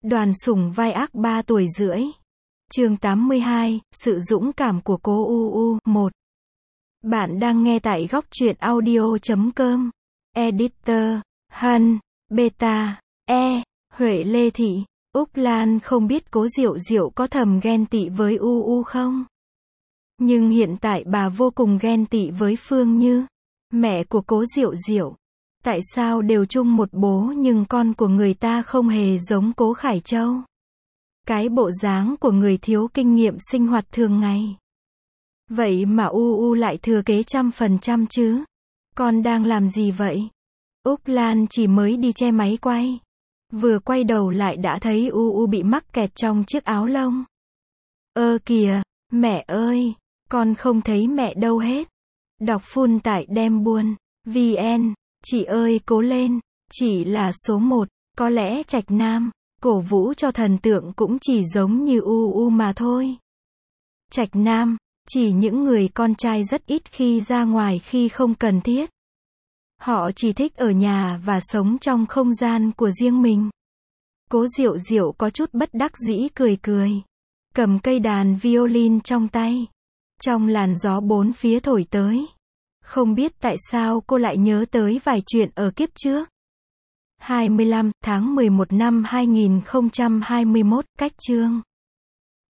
Đoàn sủng vai ác 3 tuổi rưỡi. Chương 82, sự dũng cảm của cô UU. 1. Bạn đang nghe tại góc truyện audio.com. Editor, Hân, Beta, Huệ Lê Thị. Úc Lan không biết cố Diệu Diệu có thầm ghen tị với UU không? Nhưng hiện tại bà vô cùng ghen tị với Phương Như, mẹ của cố Diệu Diệu. Tại sao đều chung một bố nhưng con của người ta không hề giống cố Khải Châu? Cái bộ dáng của người thiếu kinh nghiệm sinh hoạt thường ngày. Vậy mà UU lại thừa kế 100% chứ? Con đang làm gì vậy? Úc Lan chỉ mới đi che máy quay. Vừa quay đầu lại đã thấy UU bị mắc kẹt trong chiếc áo lông. Ơ kìa, mẹ ơi, con không thấy mẹ đâu hết. Đọc full tại Đem Buôn VN. Chị ơi cố lên, chị là số 1, có lẽ Trạch Nam cổ vũ cho thần tượng cũng chỉ giống như UU mà thôi. Trạch Nam chỉ những người con trai rất ít khi ra ngoài khi không cần thiết. Họ chỉ thích ở nhà và sống trong không gian của riêng mình. Cố Diệu Diệu có chút bất đắc dĩ cười cười, cầm cây đàn violin trong tay. Trong làn gió bốn phía thổi tới, không biết tại sao cô lại nhớ tới vài chuyện ở kiếp trước. 25 tháng 11 năm 2021, cách chương